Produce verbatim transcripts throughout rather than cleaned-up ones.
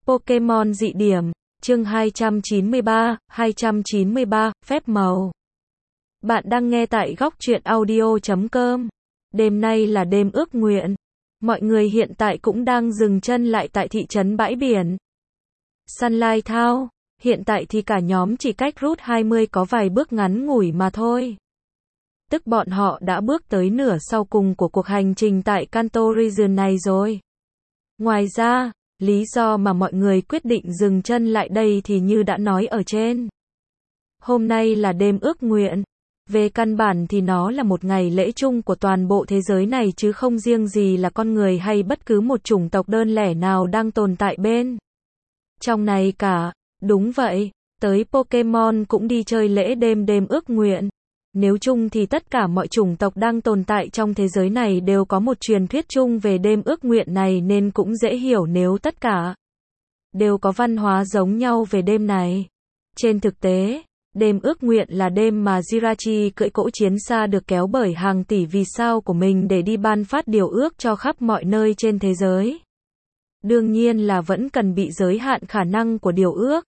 Pokemon dị điểm, chương hai trăm chín mươi ba, hai trăm chín mươi ba, phép màu. Bạn đang nghe tại góc truyện audio chấm com. Đêm nay là đêm ước nguyện. Mọi người hiện tại cũng đang dừng chân lại tại thị trấn bãi biển Sunlight Town. Hiện tại thì cả nhóm chỉ cách Route hai mươi có vài bước ngắn ngủi mà thôi. Tức bọn họ đã bước tới nửa sau cùng của cuộc hành trình tại Kanto Region này rồi. Ngoài ra, lý do mà mọi người quyết định dừng chân lại đây thì như đã nói ở trên. Hôm nay là đêm ước nguyện. Về căn bản thì nó là một ngày lễ chung của toàn bộ thế giới này chứ không riêng gì là con người hay bất cứ một chủng tộc đơn lẻ nào đang tồn tại bên trong này cả. Đúng vậy, tới Pokemon cũng đi chơi lễ đêm đêm ước nguyện. Nếu chung thì tất cả mọi chủng tộc đang tồn tại trong thế giới này đều có một truyền thuyết chung về đêm ước nguyện này nên cũng dễ hiểu nếu tất cả đều có văn hóa giống nhau về đêm này. Trên thực tế, đêm ước nguyện là đêm mà Jirachi cưỡi cỗ chiến xa được kéo bởi hàng tỷ vì sao của mình để đi ban phát điều ước cho khắp mọi nơi trên thế giới. Đương nhiên là vẫn cần bị giới hạn khả năng của điều ước,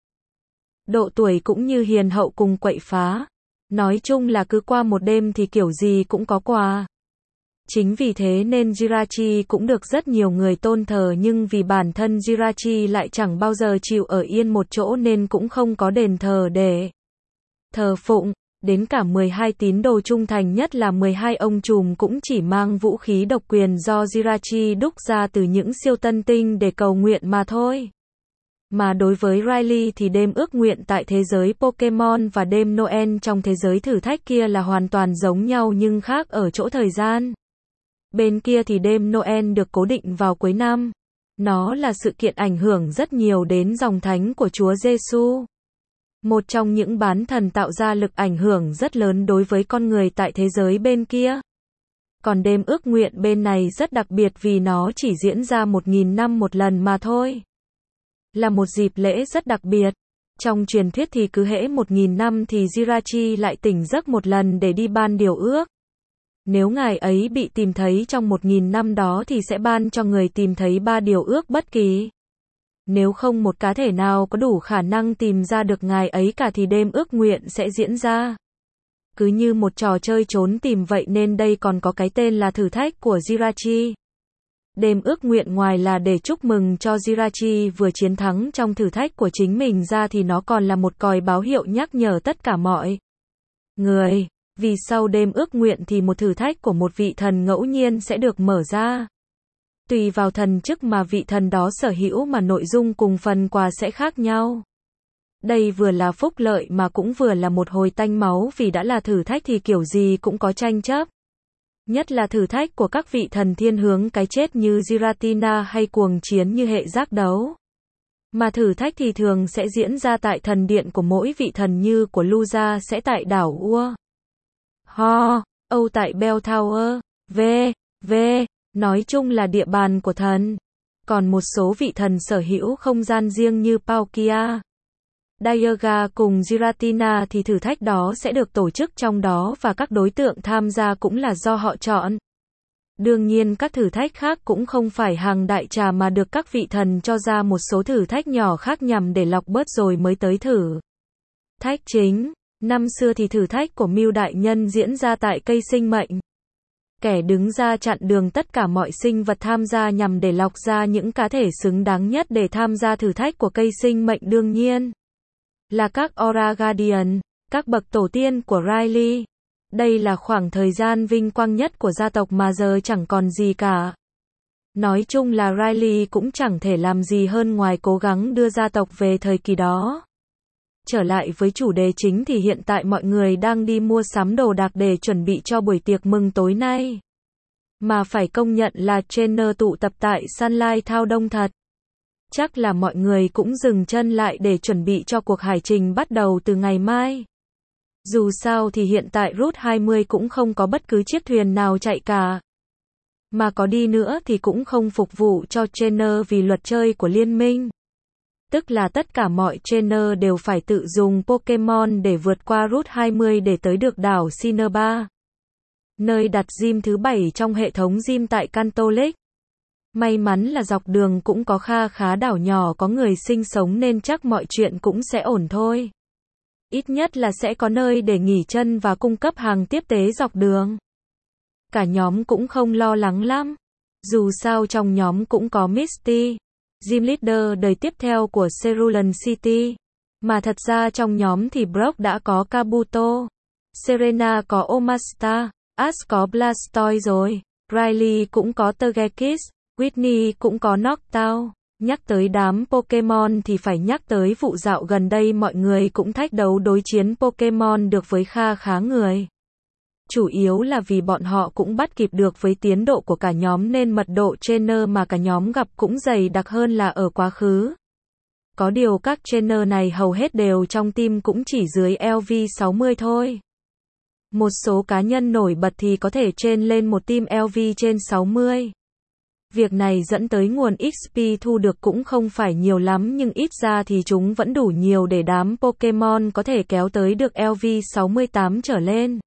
độ tuổi cũng như hiền hậu cùng quậy phá. Nói chung là cứ qua một đêm thì kiểu gì cũng có quà. Chính vì thế nên Jirachi cũng được rất nhiều người tôn thờ nhưng vì bản thân Jirachi lại chẳng bao giờ chịu ở yên một chỗ nên cũng không có đền thờ để thờ phụng. Đến cả mười hai tín đồ trung thành nhất là mười hai ông trùm cũng chỉ mang vũ khí độc quyền do Jirachi đúc ra từ những siêu tân tinh để cầu nguyện mà thôi. Mà đối với Riley thì đêm ước nguyện tại thế giới Pokemon và đêm Noel trong thế giới thử thách kia là hoàn toàn giống nhau nhưng khác ở chỗ thời gian. Bên kia thì đêm Noel được cố định vào cuối năm. Nó là sự kiện ảnh hưởng rất nhiều đến dòng thánh của Chúa Giêsu. Một trong những bán thần tạo ra lực ảnh hưởng rất lớn đối với con người tại thế giới bên kia. Còn đêm ước nguyện bên này rất đặc biệt vì nó chỉ diễn ra một nghìn năm một lần mà thôi. Là một dịp lễ rất đặc biệt. Trong truyền thuyết thì cứ hễ một nghìn năm thì Jirachi lại tỉnh giấc một lần để đi ban điều ước. Nếu ngài ấy bị tìm thấy trong một nghìn năm đó thì sẽ ban cho người tìm thấy ba điều ước bất kỳ. Nếu không một cá thể nào có đủ khả năng tìm ra được ngài ấy cả thì đêm ước nguyện sẽ diễn ra. Cứ như một trò chơi trốn tìm vậy nên đây còn có cái tên là thử thách của Jirachi. Đêm ước nguyện ngoài là để chúc mừng cho Jirachi vừa chiến thắng trong thử thách của chính mình ra thì nó còn là một còi báo hiệu nhắc nhở tất cả mọi người. Vì sau đêm ước nguyện thì một thử thách của một vị thần ngẫu nhiên sẽ được mở ra. Tùy vào thần chức mà vị thần đó sở hữu mà nội dung cùng phần quà sẽ khác nhau. Đây vừa là phúc lợi mà cũng vừa là một hồi tanh máu vì đã là thử thách thì kiểu gì cũng có tranh chấp. Nhất là thử thách của các vị thần thiên hướng cái chết như Giratina hay cuồng chiến như hệ giác đấu. Mà thử thách thì thường sẽ diễn ra tại thần điện của mỗi vị thần như của Lugia sẽ tại đảo Ua Ho, Âu tại Bell Tower, v, v, nói chung là địa bàn của thần. Còn một số vị thần sở hữu không gian riêng như Palkia, Dialga cùng Giratina thì thử thách đó sẽ được tổ chức trong đó và các đối tượng tham gia cũng là do họ chọn. Đương nhiên các thử thách khác cũng không phải hàng đại trà mà được các vị thần cho ra một số thử thách nhỏ khác nhằm để lọc bớt rồi mới tới thử thách chính. Năm xưa thì thử thách của Mưu Đại Nhân diễn ra tại cây sinh mệnh. Kẻ đứng ra chặn đường tất cả mọi sinh vật tham gia nhằm để lọc ra những cá thể xứng đáng nhất để tham gia thử thách của cây sinh mệnh đương nhiên là các Aura Guardian, các bậc tổ tiên của Riley. Đây là khoảng thời gian vinh quang nhất của gia tộc mà giờ chẳng còn gì cả. Nói chung là Riley cũng chẳng thể làm gì hơn ngoài cố gắng đưa gia tộc về thời kỳ đó. Trở lại với chủ đề chính thì hiện tại mọi người đang đi mua sắm đồ đạc để chuẩn bị cho buổi tiệc mừng tối nay. Mà phải công nhận là trainer tụ tập tại Sunlight Town đông thật. Chắc là mọi người cũng dừng chân lại để chuẩn bị cho cuộc hải trình bắt đầu từ ngày mai. Dù sao thì hiện tại Route hai mươi cũng không có bất cứ chiếc thuyền nào chạy cả. Mà có đi nữa thì cũng không phục vụ cho trainer vì luật chơi của liên minh. Tức là tất cả mọi trainer đều phải tự dùng Pokemon để vượt qua Route hai mươi để tới được đảo Cinnabar, nơi đặt gym thứ bảy trong hệ thống gym tại Kanto Lake. May mắn là dọc đường cũng có kha khá đảo nhỏ có người sinh sống nên chắc mọi chuyện cũng sẽ ổn thôi. Ít nhất là sẽ có nơi để nghỉ chân và cung cấp hàng tiếp tế dọc đường. Cả nhóm cũng không lo lắng lắm. Dù sao trong nhóm cũng có Misty, gym leader đời tiếp theo của Cerulean City. Mà thật ra trong nhóm thì Brock đã có Kabuto, Serena có Omasta, Ash có Blastoise rồi, Riley cũng có Togekiss, Whitney cũng có Noctowl. Nhắc tới đám Pokemon thì phải nhắc tới vụ dạo gần đây mọi người cũng thách đấu đối chiến Pokemon được với kha khá người. Chủ yếu là vì bọn họ cũng bắt kịp được với tiến độ của cả nhóm nên mật độ trainer mà cả nhóm gặp cũng dày đặc hơn là ở quá khứ. Có điều các trainer này hầu hết đều trong team cũng chỉ dưới L V sáu mươi thôi. Một số cá nhân nổi bật thì có thể train lên một team L V trên sáu mươi. Việc này dẫn tới nguồn X P thu được cũng không phải nhiều lắm nhưng ít ra thì chúng vẫn đủ nhiều để đám Pokemon có thể kéo tới được L V sáu mươi tám trở lên.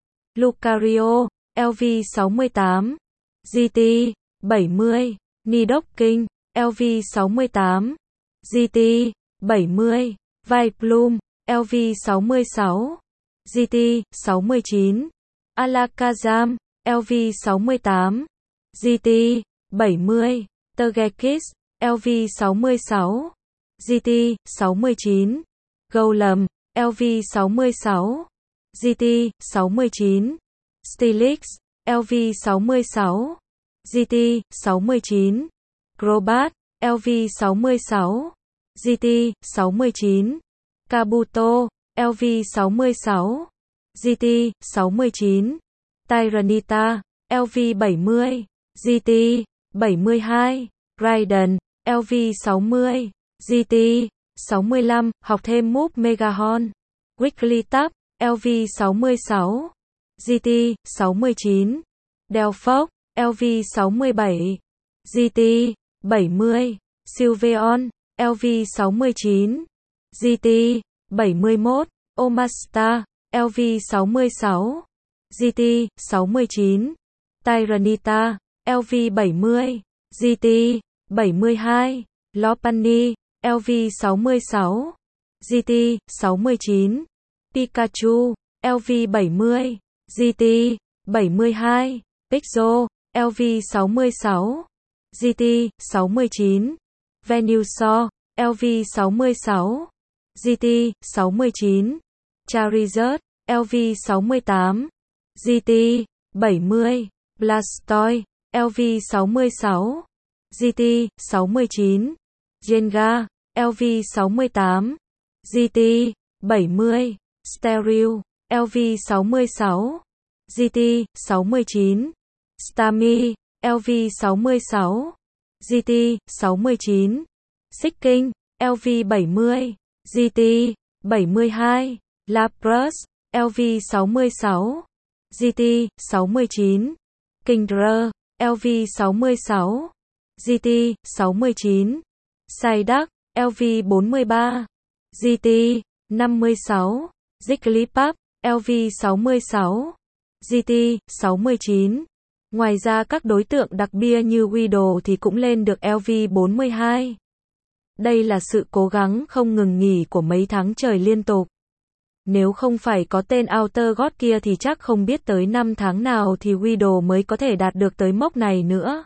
Lucario, L V sáu mươi tám, G T, bảy mươi, Nidoking, L V sáu mươi tám, G T, bảy mươi, Vileplume, L V sáu mươi sáu, G T, sáu mươi chín, Alakazam, L V sáu mươi tám, G T, bảy mươi, Togekiss, L V sáu mươi sáu, G T, sáu mươi chín, Golem, L V sáu mươi sáu, G T, sáu mươi chín, Steelix, L V sáu mươi sáu, G T, sáu mươi chín, Crobat, L V sáu mươi sáu, G T, sáu mươi chín, Kabuto, L V sáu mươi sáu, G T, sáu mươi chín, Tyranitar, L V bảy mươi, G T, bảy mươi hai, Raiden, L V sáu mươi, G T, sáu mươi lăm, học thêm move Megahorn, Wigglytuff, L V sáu mươi sáu, G T, sáu mươi chín, Delphox, L V sáu mươi bảy, G T, bảy mươi, Sylveon, L V sáu mươi chín, G T, bảy mươi mốt, Omastar, L V sáu mươi sáu, G T, sáu mươi chín, Tyranitar, L V bảy mươi, G T, bảy mươi hai, Lopunny, L V sáu mươi sáu, G T, sáu mươi chín, Pikachu, L V bảy mươi, G T, bảy mươi hai, Pixel, L V sáu mươi sáu, G T, sáu mươi chín, Venusaur, L V sáu mươi sáu, G T, sáu mươi chín, Charizard, L V sáu mươi tám, G T, bảy mươi, Blastoise, L V sáu mươi sáu, G T, sáu mươi chín, Jenga, L V sáu mươi tám, G T, bảy mươi, Stereo, L V sáu mươi sáu, G T, sáu mươi chín, Starmie, L V sáu mươi sáu, G T, sáu mươi chín, Seaking, L V bảy mươi, G T, bảy mươi hai, Lapras, L V sáu mươi sáu, G T, sáu mươi chín, Kingdra, L V sáu mươi sáu, G T, sáu mươi chín, Psyduck, L V bốn mươi ba, G T, năm mươi sáu, Jigglypuff, L V sáu mươi sáu, G T, sáu mươi chín. Ngoài ra các đối tượng đặc biệt như Weedle thì cũng lên được L V bốn mươi hai. Đây là sự cố gắng không ngừng nghỉ của mấy tháng trời liên tục. Nếu không phải có tên Outer God kia thì chắc không biết tới năm tháng nào thì Weedle mới có thể đạt được tới mốc này nữa.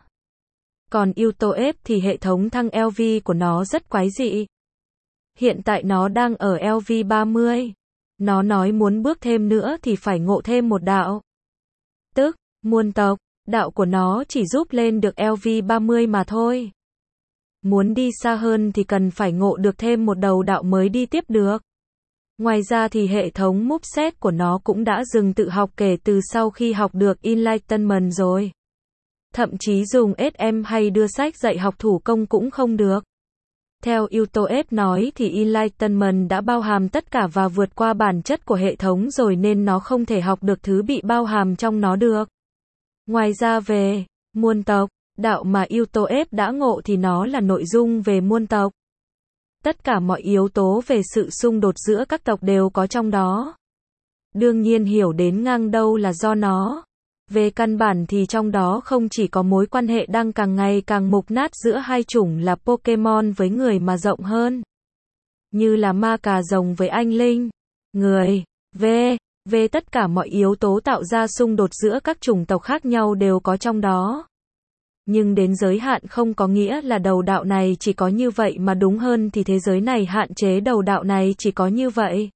Còn Utoep thì hệ thống thăng L V của nó rất quái dị. Hiện tại nó đang ở L V ba mươi. Nó nói muốn bước thêm nữa thì phải ngộ thêm một đạo. Tức, muôn tộc, đạo của nó chỉ giúp lên được L V ba mươi mà thôi. Muốn đi xa hơn thì cần phải ngộ được thêm một đầu đạo mới đi tiếp được. Ngoài ra thì hệ thống moveset của nó cũng đã dừng tự học kể từ sau khi học được Enlightenment rồi. Thậm chí dùng S M hay đưa sách dạy học thủ công cũng không được. Theo Utoep nói thì Enlightenment đã bao hàm tất cả và vượt qua bản chất của hệ thống rồi nên nó không thể học được thứ bị bao hàm trong nó được. Ngoài ra về muôn tộc, đạo mà Utoep đã ngộ thì nó là nội dung về muôn tộc. Tất cả mọi yếu tố về sự xung đột giữa các tộc đều có trong đó. Đương nhiên hiểu đến ngang đâu là do nó Về căn bản thì trong đó không chỉ có mối quan hệ đang càng ngày càng mục nát giữa hai chủng là Pokemon với người mà rộng hơn. Như là ma cà rồng với anh linh, người, v. Về tất cả mọi yếu tố tạo ra xung đột giữa các chủng tộc khác nhau đều có trong đó. Nhưng đến giới hạn không có nghĩa là đầu đạo này chỉ có như vậy mà đúng hơn thì thế giới này hạn chế đầu đạo này chỉ có như vậy.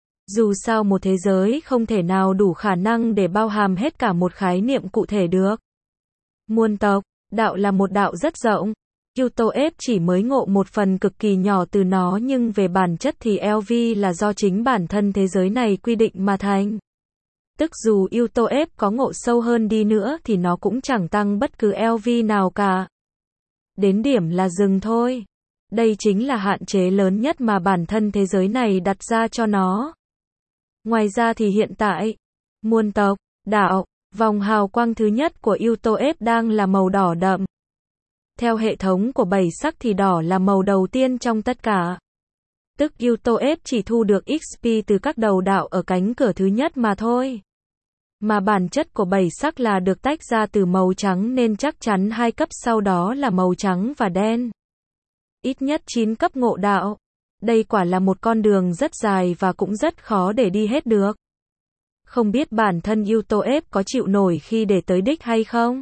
Dù sao một thế giới không thể nào đủ khả năng để bao hàm hết cả một khái niệm cụ thể được. Muôn tộc, đạo là một đạo rất rộng. Yutoep chỉ mới ngộ một phần cực kỳ nhỏ từ nó nhưng về bản chất thì lờ vê là do chính bản thân thế giới này quy định mà thành. Tức dù Yutoep có ngộ sâu hơn đi nữa thì nó cũng chẳng tăng bất cứ lờ vê nào cả. Đến điểm là dừng thôi. Đây chính là hạn chế lớn nhất mà bản thân thế giới này đặt ra cho nó. Ngoài ra thì hiện tại, muôn tộc, đạo, vòng hào quang thứ nhất của Yutoep đang là màu đỏ đậm. Theo hệ thống của bảy sắc thì đỏ là màu đầu tiên trong tất cả. Tức Yutoep chỉ thu được ích pê từ các đầu đạo ở cánh cửa thứ nhất mà thôi. Mà bản chất của bảy sắc là được tách ra từ màu trắng nên chắc chắn hai cấp sau đó là màu trắng và đen. Ít nhất chín cấp ngộ đạo. Đây quả là một con đường rất dài và cũng rất khó để đi hết được. Không biết bản thân Yutoep có chịu nổi khi để tới đích hay không?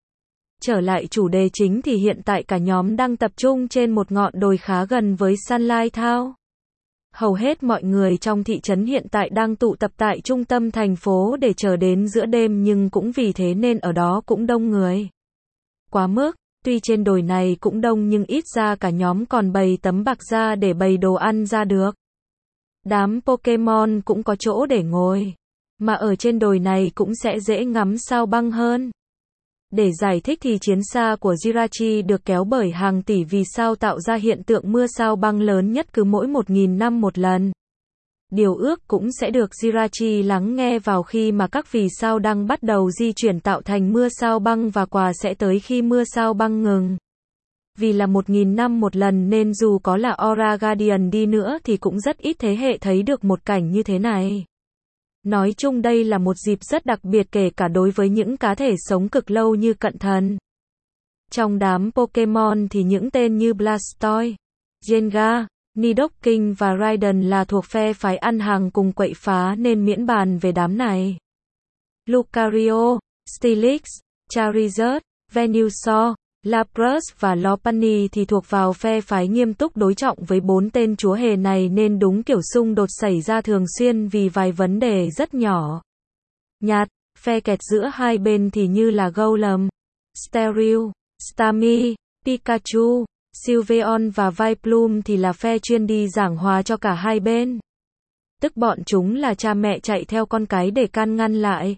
Trở lại chủ đề chính thì hiện tại cả nhóm đang tập trung trên một ngọn đồi khá gần với Sunlight Town. Hầu hết mọi người trong thị trấn hiện tại đang tụ tập tại trung tâm thành phố để chờ đến giữa đêm nhưng cũng vì thế nên ở đó cũng đông người. Quá mức, tuy trên đồi này cũng đông nhưng ít ra cả nhóm còn bày tấm bạc ra để bày đồ ăn ra được. Đám Pokemon cũng có chỗ để ngồi. Mà ở trên đồi này cũng sẽ dễ ngắm sao băng hơn. Để giải thích thì chiến xa của Jirachi được kéo bởi hàng tỷ vì sao tạo ra hiện tượng mưa sao băng lớn nhất cứ mỗi một nghìn năm một lần. Điều ước cũng sẽ được Jirachi lắng nghe vào khi mà các vì sao đang bắt đầu di chuyển tạo thành mưa sao băng và quà sẽ tới khi mưa sao băng ngừng. Vì là một nghìn năm một lần nên dù có là Aura Guardian đi nữa thì cũng rất ít thế hệ thấy được một cảnh như thế này. Nói chung đây là một dịp rất đặc biệt kể cả đối với những cá thể sống cực lâu như cận thần. Trong đám Pokemon thì những tên như Blastoise, Gengar, Nidoking và Raiden là thuộc phe phái ăn hàng cùng quậy phá nên miễn bàn về đám này. Lucario, Steelix, Charizard, Venusaur, Lapras và Lopunny thì thuộc vào phe phái nghiêm túc đối trọng với bốn tên chúa hề này nên đúng kiểu xung đột xảy ra thường xuyên vì vài vấn đề rất nhỏ. Nhạt, phe kẹt giữa hai bên thì như là Golem, Stereo, Starmie, Pikachu, Sylveon và Vileplume thì là phe chuyên đi giảng hòa cho cả hai bên. Tức bọn chúng là cha mẹ chạy theo con cái để can ngăn lại.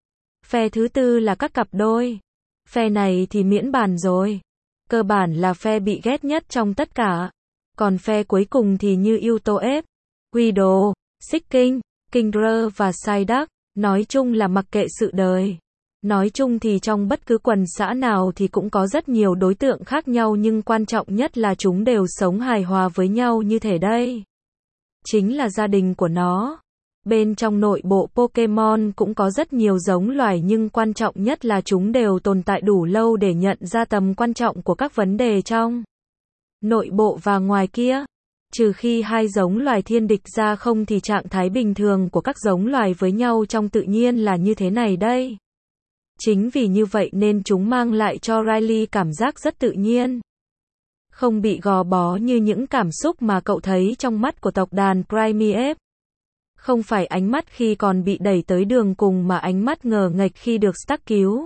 Phe thứ tư là các cặp đôi. Phe này thì miễn bàn rồi. Cơ bản là phe bị ghét nhất trong tất cả. Còn phe cuối cùng thì như Yutoep, Guido, Seeking, Kingdra và Psyduck. Nói chung là mặc kệ sự đời. Nói chung thì trong bất cứ quần xã nào thì cũng có rất nhiều đối tượng khác nhau nhưng quan trọng nhất là chúng đều sống hài hòa với nhau như thế đây. Chính là gia đình của nó. Bên trong nội bộ Pokemon cũng có rất nhiều giống loài nhưng quan trọng nhất là chúng đều tồn tại đủ lâu để nhận ra tầm quan trọng của các vấn đề trong nội bộ và ngoài kia. Trừ khi hai giống loài thiên địch ra không thì trạng thái bình thường của các giống loài với nhau trong tự nhiên là như thế này đây. Chính vì như vậy nên chúng mang lại cho Riley cảm giác rất tự nhiên. Không bị gò bó như những cảm xúc mà cậu thấy trong mắt của tộc đàn Primeape. Không phải ánh mắt khi còn bị đẩy tới đường cùng mà ánh mắt ngờ nghệch khi được Stark cứu.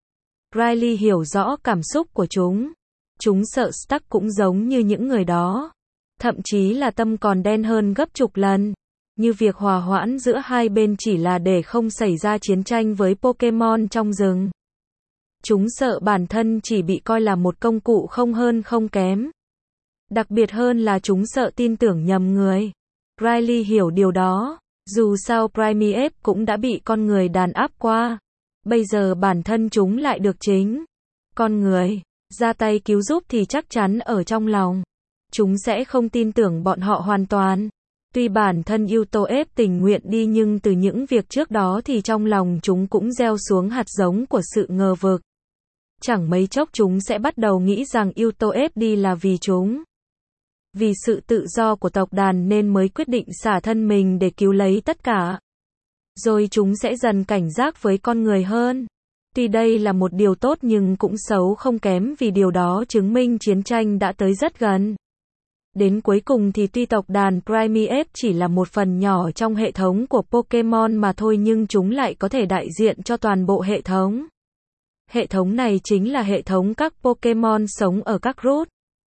Riley hiểu rõ cảm xúc của chúng. Chúng sợ Stark cũng giống như những người đó. Thậm chí là tâm còn đen hơn gấp chục lần. Như việc hòa hoãn giữa hai bên chỉ là để không xảy ra chiến tranh với Pokemon trong rừng. Chúng sợ bản thân chỉ bị coi là một công cụ không hơn không kém. Đặc biệt hơn là chúng sợ tin tưởng nhầm người. Riley hiểu điều đó. Dù sao Primeape cũng đã bị con người đàn áp qua. Bây giờ bản thân chúng lại được chính con người ra tay cứu giúp thì chắc chắn ở trong lòng chúng sẽ không tin tưởng bọn họ hoàn toàn. Tuy bản thân Utop tình nguyện đi nhưng từ những việc trước đó thì trong lòng chúng cũng gieo xuống hạt giống của sự ngờ vực. Chẳng mấy chốc chúng sẽ bắt đầu nghĩ rằng Utop đi là vì chúng. Vì sự tự do của tộc đàn nên mới quyết định xả thân mình để cứu lấy tất cả. Rồi chúng sẽ dần cảnh giác với con người hơn. Tuy đây là một điều tốt nhưng cũng xấu không kém vì điều đó chứng minh chiến tranh đã tới rất gần. Đến cuối cùng thì tuy tộc đàn Primeape chỉ là một phần nhỏ trong hệ thống của Pokemon mà thôi nhưng chúng lại có thể đại diện cho toàn bộ hệ thống. Hệ thống này chính là hệ thống các Pokemon sống ở các route.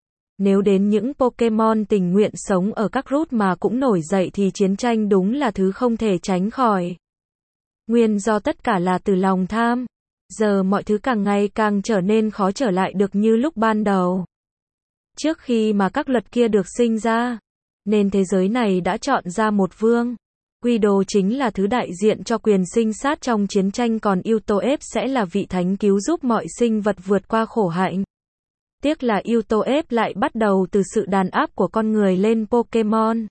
Nếu đến những Pokemon tình nguyện sống ở các route mà cũng nổi dậy thì chiến tranh đúng là thứ không thể tránh khỏi. Nguyên do tất cả là từ lòng tham. Giờ mọi thứ càng ngày càng trở nên khó trở lại được như lúc ban đầu. Trước khi mà các luật kia được sinh ra, nên thế giới này đã chọn ra một vương. Guido chính là thứ đại diện cho quyền sinh sát trong chiến tranh còn Utop sẽ là vị thánh cứu giúp mọi sinh vật vượt qua khổ hạnh. Tiếc là Utop lại bắt đầu từ sự đàn áp của con người lên Pokemon.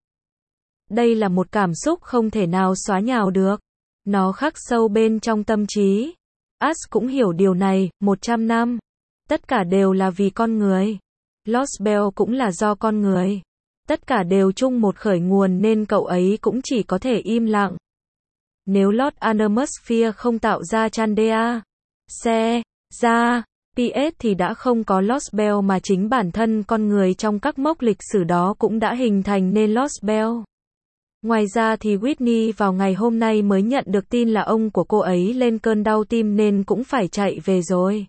Đây là một cảm xúc không thể nào xóa nhào được. Nó khắc sâu bên trong tâm trí. Ash cũng hiểu điều này, một trăm năm. Tất cả đều là vì con người. Lost Bell cũng là do con người. Tất cả đều chung một khởi nguồn nên cậu ấy cũng chỉ có thể im lặng. Nếu Lord Anemosphere không tạo ra Chandea, xe, ra, pê ét thì đã không có Lost Bell mà chính bản thân con người trong các mốc lịch sử đó cũng đã hình thành nên Lost Bell. Ngoài ra thì Whitney vào ngày hôm nay mới nhận được tin là ông của cô ấy lên cơn đau tim nên cũng phải chạy về rồi.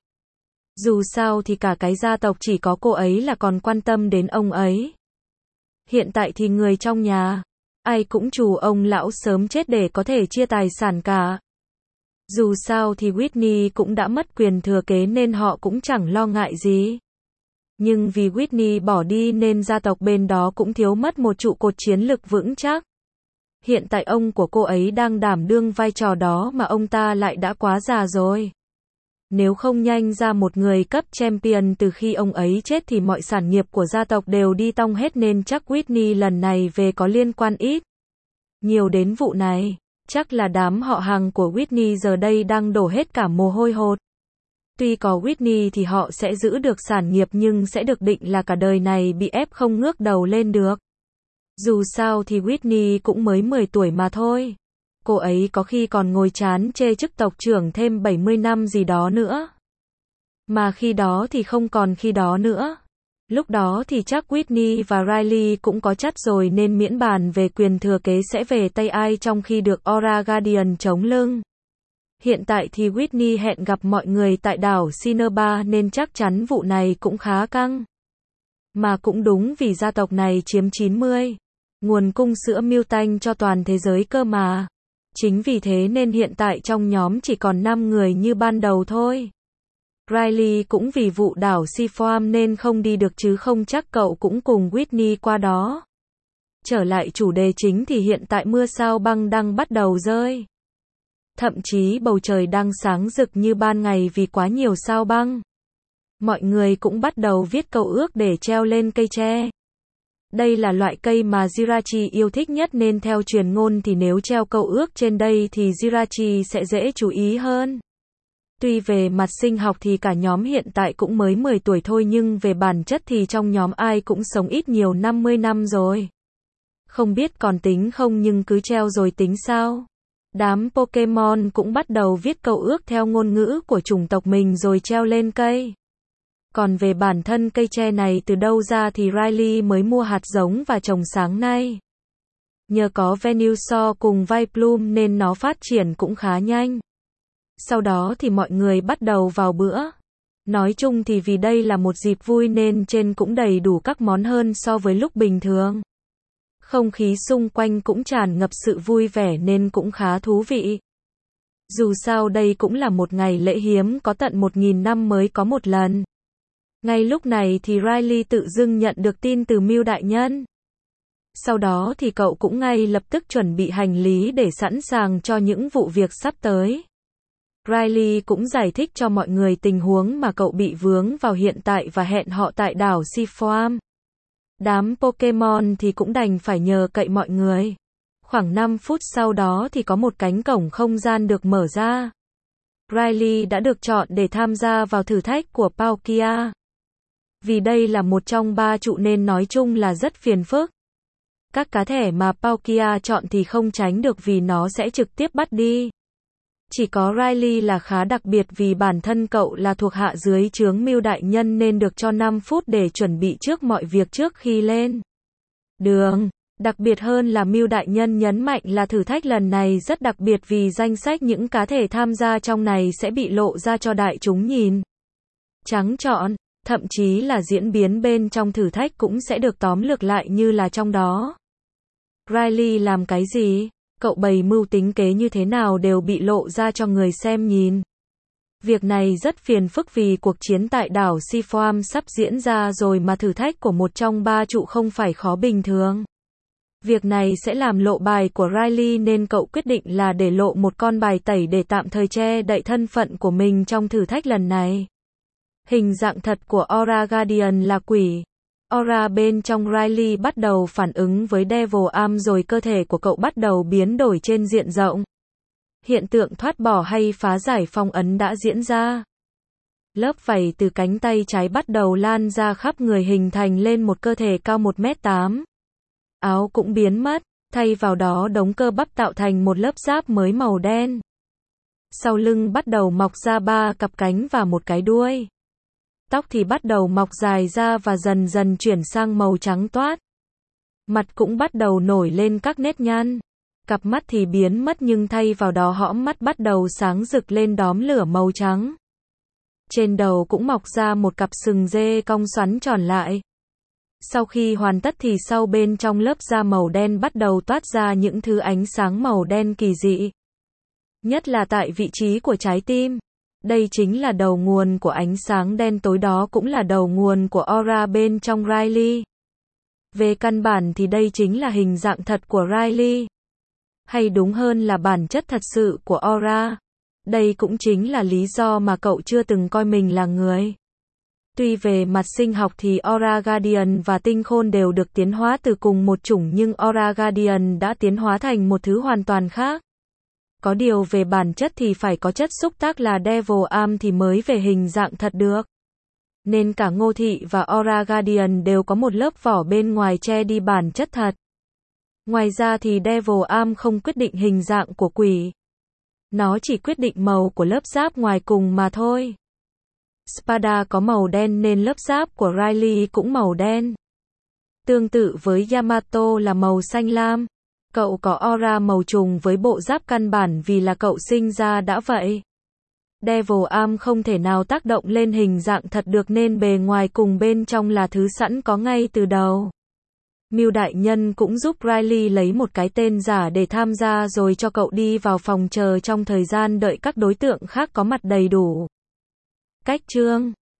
Dù sao thì cả cái gia tộc chỉ có cô ấy là còn quan tâm đến ông ấy. Hiện tại thì người trong nhà, ai cũng trù ông lão sớm chết để có thể chia tài sản cả. Dù sao thì Whitney cũng đã mất quyền thừa kế nên họ cũng chẳng lo ngại gì. Nhưng vì Whitney bỏ đi nên gia tộc bên đó cũng thiếu mất một trụ cột chiến lực vững chắc. Hiện tại ông của cô ấy đang đảm đương vai trò đó mà ông ta lại đã quá già rồi. Nếu không nhanh ra một người cấp champion từ khi ông ấy chết thì mọi sản nghiệp của gia tộc đều đi tong hết nên chắc Whitney lần này về có liên quan ít nhiều đến vụ này. Chắc là đám họ hàng của Whitney giờ đây đang đổ hết cả mồ hôi hột. Tuy có Whitney thì họ sẽ giữ được sản nghiệp nhưng sẽ được định là cả đời này bị ép không ngước đầu lên được. Dù sao thì Whitney cũng mới mười tuổi mà thôi. Cô ấy có khi còn ngồi chán chê chức tộc trưởng thêm bảy mươi năm gì đó nữa. Mà khi đó thì không còn khi đó nữa. Lúc đó thì chắc Whitney và Riley cũng có chắc rồi nên miễn bàn về quyền thừa kế sẽ về tay ai trong khi được Aura Guardian chống lưng. Hiện tại thì Whitney hẹn gặp mọi người tại đảo Cinnabar nên chắc chắn vụ này cũng khá căng. Mà cũng đúng vì gia tộc này chiếm chín mươi nguồn cung sữa mutant cho toàn thế giới cơ mà. Chính vì thế nên hiện tại trong nhóm chỉ còn năm người như ban đầu thôi. Riley cũng vì vụ đảo Seaform nên không đi được chứ không chắc cậu cũng cùng Whitney qua đó. Trở lại chủ đề chính thì hiện tại mưa sao băng đang bắt đầu rơi. Thậm chí bầu trời đang sáng rực như ban ngày vì quá nhiều sao băng. Mọi người cũng bắt đầu viết câu ước để treo lên cây tre. Đây là loại cây mà Jirachi yêu thích nhất nên theo truyền ngôn thì nếu treo câu ước trên đây thì Jirachi sẽ dễ chú ý hơn. Tuy về mặt sinh học thì cả nhóm hiện tại cũng mới mười tuổi thôi nhưng về bản chất thì trong nhóm ai cũng sống ít nhiều năm mươi năm rồi. Không biết còn tính không nhưng cứ treo rồi tính sao. Đám Pokemon cũng bắt đầu viết câu ước theo ngôn ngữ của chủng tộc mình rồi treo lên cây. Còn về bản thân cây tre này từ đâu ra thì Riley mới mua hạt giống và trồng sáng nay. Nhờ có Venusaur cùng Vileplume nên nó phát triển cũng khá nhanh. Sau đó thì mọi người bắt đầu vào bữa. Nói chung thì vì đây là một dịp vui nên trên cũng đầy đủ các món hơn so với lúc bình thường. Không khí xung quanh cũng tràn ngập sự vui vẻ nên cũng khá thú vị. Dù sao đây cũng là một ngày lễ hiếm có tận một nghìn năm mới có một lần. Ngay lúc này thì Riley tự dưng nhận được tin từ Mew đại nhân. Sau đó thì cậu cũng ngay lập tức chuẩn bị hành lý để sẵn sàng cho những vụ việc sắp tới. Riley cũng giải thích cho mọi người tình huống mà cậu bị vướng vào hiện tại và hẹn họ tại đảo Seaform. Đám Pokemon thì cũng đành phải nhờ cậy mọi người. Khoảng năm phút sau đó thì có một cánh cổng không gian được mở ra. Riley đã được chọn để tham gia vào thử thách của Palkia. Vì đây là một trong ba trụ nên nói chung là rất phiền phức. Các cá thể mà Palkia chọn thì không tránh được vì nó sẽ trực tiếp bắt đi. Chỉ có Riley là khá đặc biệt vì bản thân cậu là thuộc hạ dưới trướng Mưu đại nhân nên được cho năm phút để chuẩn bị trước mọi việc trước khi lên đường. Đặc biệt hơn là Mưu đại nhân nhấn mạnh là thử thách lần này rất đặc biệt vì danh sách những cá thể tham gia trong này sẽ bị lộ ra cho đại chúng nhìn trắng trọn, thậm chí là diễn biến bên trong thử thách cũng sẽ được tóm lược lại như là trong đó. Riley làm cái gì? Cậu bày mưu tính kế như thế nào đều bị lộ ra cho người xem nhìn. Việc này rất phiền phức vì cuộc chiến tại đảo Seaform sắp diễn ra rồi mà thử thách của một trong ba trụ không phải khó bình thường. Việc này sẽ làm lộ bài của Riley nên cậu quyết định là để lộ một con bài tẩy để tạm thời che đậy thân phận của mình trong thử thách lần này. Hình dạng thật của Aura Guardian là quỷ. Aura bên trong Riley bắt đầu phản ứng với Devil Arm rồi cơ thể của cậu bắt đầu biến đổi trên diện rộng. Hiện tượng thoát bỏ hay phá giải phong ấn đã diễn ra. Lớp vảy từ cánh tay trái bắt đầu lan ra khắp người hình thành lên một cơ thể cao một mét tám. Áo cũng biến mất, thay vào đó đống cơ bắp tạo thành một lớp giáp mới màu đen. Sau lưng bắt đầu mọc ra ba cặp cánh và một cái đuôi. Tóc thì bắt đầu mọc dài ra và dần dần chuyển sang màu trắng toát. Mặt cũng bắt đầu nổi lên các nếp nhăn. Cặp mắt thì biến mất nhưng thay vào đó hõm mắt bắt đầu sáng rực lên đóm lửa màu trắng. Trên đầu cũng mọc ra một cặp sừng dê cong xoắn tròn lại. Sau khi hoàn tất thì sau bên trong lớp da màu đen bắt đầu toát ra những thứ ánh sáng màu đen kỳ dị. Nhất là tại vị trí của trái tim. Đây chính là đầu nguồn của ánh sáng đen tối, đó cũng là đầu nguồn của aura bên trong Riley. Về căn bản thì đây chính là hình dạng thật của Riley. Hay đúng hơn là bản chất thật sự của aura. Đây cũng chính là lý do mà cậu chưa từng coi mình là người. Tuy về mặt sinh học thì Aura Guardian và Tinh Khôn đều được tiến hóa từ cùng một chủng nhưng Aura Guardian đã tiến hóa thành một thứ hoàn toàn khác. Có điều về bản chất thì phải có chất xúc tác là Devil Arm thì mới về hình dạng thật được. Nên cả Ngô Thị và Aura Guardian đều có một lớp vỏ bên ngoài che đi bản chất thật. Ngoài ra thì Devil Arm không quyết định hình dạng của quỷ. Nó chỉ quyết định màu của lớp giáp ngoài cùng mà thôi. Spada có màu đen nên lớp giáp của Riley cũng màu đen. Tương tự với Yamato là màu xanh lam. Cậu có aura màu trùng với bộ giáp căn bản vì là cậu sinh ra đã vậy. Devil Arm không thể nào tác động lên hình dạng thật được nên bề ngoài cùng bên trong là thứ sẵn có ngay từ đầu. Mưu đại nhân cũng giúp Riley lấy một cái tên giả để tham gia rồi cho cậu đi vào phòng chờ trong thời gian đợi các đối tượng khác có mặt đầy đủ. Cách chương